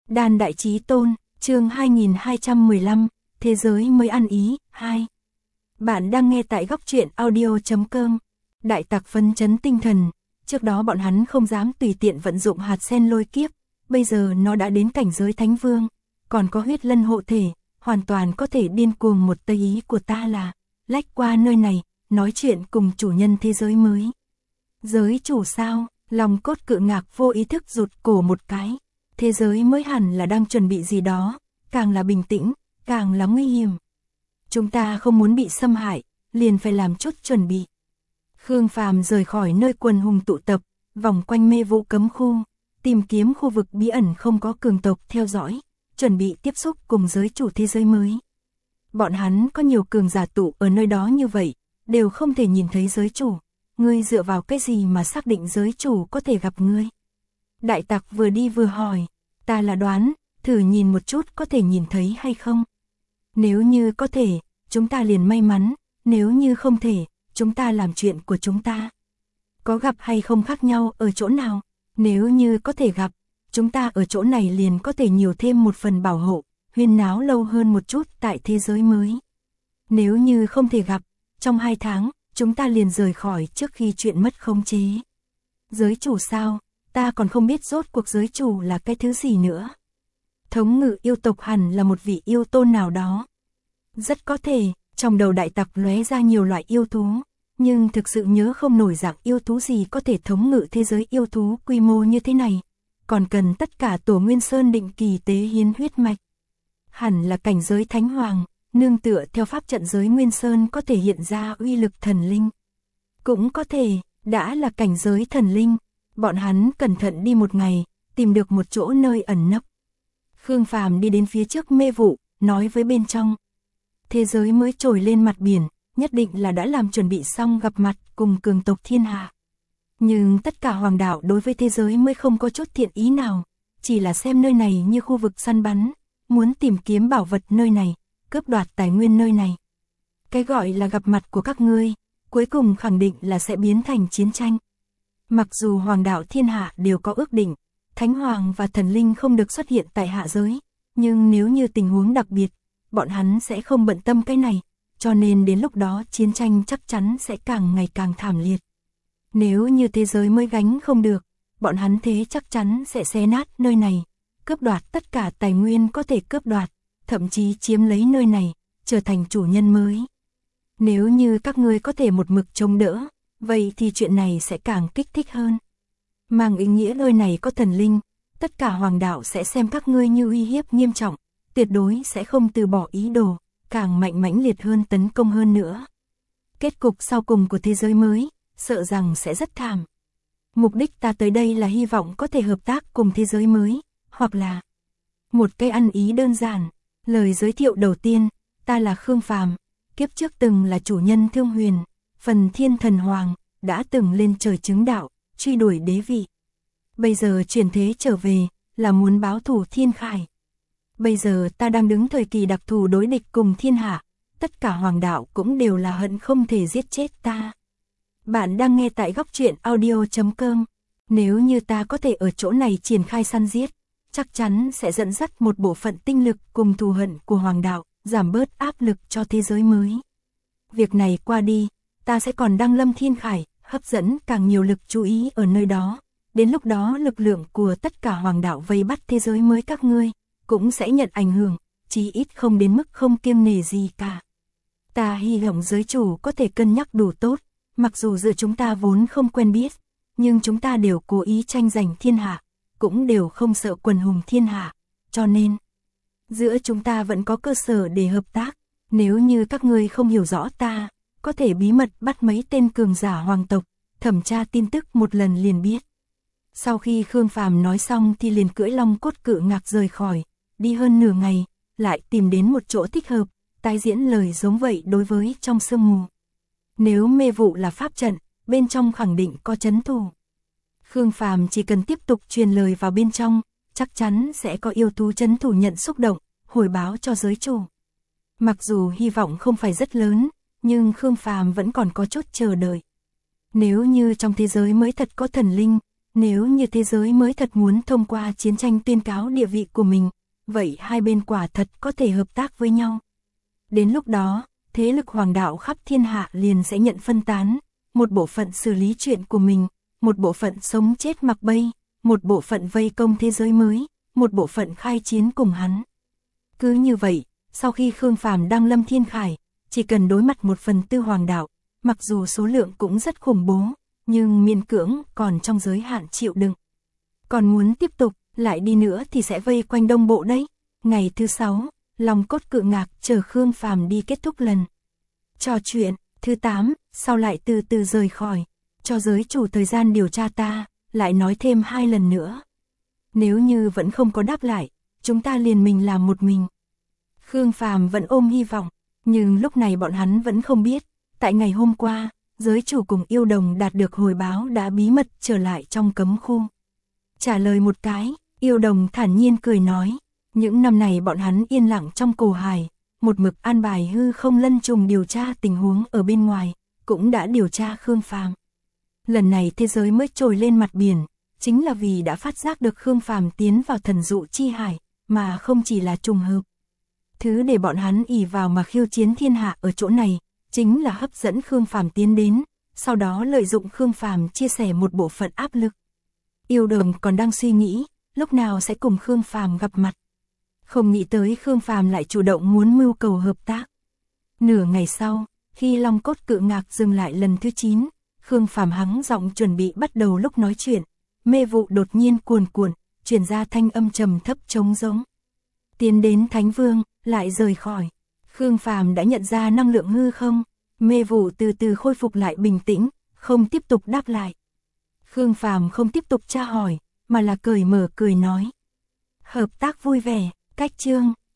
Đan Đại Chí Tôn, chương 2215, Thế giới mới ăn ý, 2. Bạn đang nghe tại góc truyện audio.com. Đại tặc phấn chấn tinh thần, trước đó bọn hắn không dám tùy tiện vận dụng hạt sen lôi kiếp, bây giờ nó đã đến cảnh giới thánh vương, còn có huyết lân hộ thể, hoàn toàn có thể điên cuồng một tây ý của ta là lách qua nơi này, nói chuyện cùng chủ nhân thế giới mới. Giới chủ sao? Lòng cốt cự ngạc vô ý thức rụt cổ một cái. Thế giới mới hẳn là đang chuẩn bị gì đó, càng là bình tĩnh, càng là nguy hiểm. Chúng ta không muốn bị xâm hại, liền phải làm chút chuẩn bị. Khương Phàm rời khỏi nơi quần hùng tụ tập, vòng quanh mê vụ cấm khu, tìm kiếm khu vực bí ẩn không có cường tộc theo dõi, chuẩn bị tiếp xúc cùng giới chủ thế giới mới. Bọn hắn có nhiều cường giả tụ ở nơi đó như vậy, đều không thể nhìn thấy giới chủ. Ngươi dựa vào cái gì mà xác định giới chủ có thể gặp ngươi? Đại tặc vừa đi vừa hỏi, ta là đoán, thử nhìn một chút có thể nhìn thấy hay không? Nếu như có thể, chúng ta liền may mắn, nếu như không thể, chúng ta làm chuyện của chúng ta. Có gặp hay không khác nhau ở chỗ nào? Nếu như có thể gặp, chúng ta ở chỗ này liền có thể nhiều thêm một phần bảo hộ, huyên náo lâu hơn một chút tại thế giới mới. Nếu như không thể gặp, trong 2 tháng, chúng ta liền rời khỏi trước khi chuyện mất khống chế. Giới chủ sao? Ta còn không biết rốt cuộc giới chủ là cái thứ gì nữa. Thống ngự yêu tộc hẳn là một vị yêu tôn nào đó. Rất có thể, trong đầu đại tặc lóe ra nhiều loại yêu thú, nhưng thực sự nhớ không nổi dạng yêu thú gì có thể thống ngự thế giới yêu thú quy mô như thế này. Còn cần tất cả tổ Nguyên Sơn định kỳ tế hiến huyết mạch. Hẳn là cảnh giới thánh hoàng, nương tựa theo pháp trận giới Nguyên Sơn có thể hiện ra uy lực thần linh. Cũng có thể, đã là cảnh giới thần linh, bọn hắn cẩn thận đi một ngày, tìm được một chỗ nơi ẩn nấp. Khương Phàm đi đến phía trước mê vụ, nói với bên trong. Thế giới mới trồi lên mặt biển, nhất định là đã làm chuẩn bị xong gặp mặt cùng cường tộc thiên hạ. Nhưng tất cả hoàng đạo đối với thế giới mới không có chút thiện ý nào, chỉ là xem nơi này như khu vực săn bắn, muốn tìm kiếm bảo vật nơi này, cướp đoạt tài nguyên nơi này. Cái gọi là gặp mặt của các ngươi, cuối cùng khẳng định là sẽ biến thành chiến tranh. Mặc dù hoàng đạo thiên hạ đều có ước định, thánh hoàng và thần linh không được xuất hiện tại hạ giới, nhưng nếu như tình huống đặc biệt, bọn hắn sẽ không bận tâm cái này, cho nên đến lúc đó chiến tranh chắc chắn sẽ càng ngày càng thảm liệt. Nếu như thế giới mới gánh không được, bọn hắn thế chắc chắn sẽ xé nát nơi này, cướp đoạt tất cả tài nguyên có thể cướp đoạt, thậm chí chiếm lấy nơi này, trở thành chủ nhân mới. Nếu như các ngươi có thể một mực chống đỡ, vậy thì chuyện này sẽ càng kích thích hơn. Mang ý nghĩa nơi này có thần linh, tất cả hoàng đạo sẽ xem các ngươi như uy hiếp nghiêm trọng, tuyệt đối sẽ không từ bỏ ý đồ, càng mạnh mãnh liệt hơn tấn công hơn nữa. Kết cục sau cùng của thế giới mới, sợ rằng sẽ rất thảm. Mục đích ta tới đây là hy vọng có thể hợp tác cùng thế giới mới, hoặc là một cái ăn ý đơn giản. Lời giới thiệu đầu tiên, ta là Khương Phàm, kiếp trước từng là chủ nhân Thương Huyền, phần thiên thần hoàng, đã từng lên trời chứng đạo, truy đuổi đế vị. Bây giờ chuyển thế trở về, là muốn báo thù thiên khải. Bây giờ ta đang đứng thời kỳ đặc thù đối địch cùng thiên hạ, tất cả hoàng đạo cũng đều là hận không thể giết chết ta. Bạn đang nghe tại góc truyện audio.com, nếu như ta có thể ở chỗ này triển khai săn giết, chắc chắn sẽ dẫn dắt một bộ phận tinh lực cùng thù hận của hoàng đạo, giảm bớt áp lực cho thế giới mới. Việc này qua đi, ta sẽ còn đăng lâm thiên khải, hấp dẫn càng nhiều lực chú ý ở nơi đó. Đến lúc đó lực lượng của tất cả hoàng đạo vây bắt thế giới mới các ngươi, cũng sẽ nhận ảnh hưởng, chí ít không đến mức không kiêng nể gì cả. Ta hy vọng giới chủ có thể cân nhắc đủ tốt, mặc dù giữa chúng ta vốn không quen biết, nhưng chúng ta đều cố ý tranh giành thiên hạ, cũng đều không sợ quần hùng thiên hạ, cho nên giữa chúng ta vẫn có cơ sở để hợp tác. Nếu như các ngươi không hiểu rõ ta, có thể bí mật bắt mấy tên cường giả hoàng tộc, thẩm tra tin tức một lần liền biết. Sau khi Khương Phàm nói xong thì liền cưỡi long cốt cự ngạc rời khỏi, đi hơn nửa ngày, lại tìm đến một chỗ thích hợp, tái diễn lời giống vậy đối với trong sương mù. Nếu mê vụ là pháp trận, bên trong khẳng định có trấn thủ. Khương Phàm chỉ cần tiếp tục truyền lời vào bên trong, chắc chắn sẽ có yêu thú trấn thủ nhận xúc động, hồi báo cho giới chủ. Mặc dù hy vọng không phải rất lớn, nhưng Khương Phàm vẫn còn có chút chờ đợi. Nếu như trong thế giới mới thật có thần linh, Nếu như thế giới mới thật muốn thông qua chiến tranh tuyên cáo địa vị của mình, vậy hai bên quả thật có thể hợp tác với nhau. Đến lúc đó, thế lực hoàng đạo khắp thiên hạ liền sẽ nhận phân tán, một bộ phận xử lý chuyện của mình, một bộ phận sống chết mặc bay, một bộ phận vây công thế giới mới, một bộ phận khai chiến cùng hắn. Cứ như vậy, sau khi Khương Phàm đăng lâm thiên khải, chỉ cần đối mặt 1/4 hoàng đạo, mặc dù số lượng cũng rất khủng bố, nhưng miễn cưỡng còn trong giới hạn chịu đựng. Còn muốn tiếp tục, lại đi nữa thì sẽ vây quanh Đông Bộ đấy. Ngày thứ 6, Long Cốt Cự Ngạc chờ Khương Phàm đi kết thúc lần trò chuyện. Thứ 8, sau lại từ từ rời khỏi, cho giới chủ thời gian điều tra ta, lại nói thêm 2 lần nữa. Nếu như vẫn không có đáp lại, chúng ta liền mình làm một mình. Khương Phàm vẫn ôm hy vọng, nhưng lúc này bọn hắn vẫn không biết, tại ngày hôm qua, giới chủ cùng yêu đồng đạt được hồi báo đã bí mật trở lại trong cấm khu. Trả lời một cái, yêu đồng thản nhiên cười nói, những năm này bọn hắn yên lặng trong cổ hải, một mực an bài hư không lân trùng điều tra tình huống ở bên ngoài, cũng đã điều tra Khương Phàm. Lần này thế giới mới trồi lên mặt biển, chính là vì đã phát giác được Khương Phàm tiến vào thần dụ chi hải, mà không chỉ là trùng hợp. Thứ để bọn hắn ỷ vào mà khiêu chiến thiên hạ ở chỗ này, chính là hấp dẫn Khương Phàm tiến đến, sau đó lợi dụng Khương Phàm chia sẻ một bộ phận áp lực. Yêu đồng còn đang suy nghĩ, lúc nào sẽ cùng Khương Phàm gặp mặt. Không nghĩ tới Khương Phàm lại chủ động muốn mưu cầu hợp tác. Nửa ngày sau, khi Long Cốt Cự Ngạc dừng lại lần thứ 9, Khương Phàm hắng giọng chuẩn bị bắt đầu lúc nói chuyện, mê vụ đột nhiên cuồn cuộn, truyền ra thanh âm trầm thấp trống rỗng. Tiến đến Thánh Vương, lại rời khỏi. Khương Phàm đã nhận ra năng lượng hư không, mê vụ từ từ khôi phục lại bình tĩnh, không tiếp tục đáp lại. Khương Phàm không tiếp tục tra hỏi, mà là cởi mở cười nói. Hợp tác vui vẻ, cách chương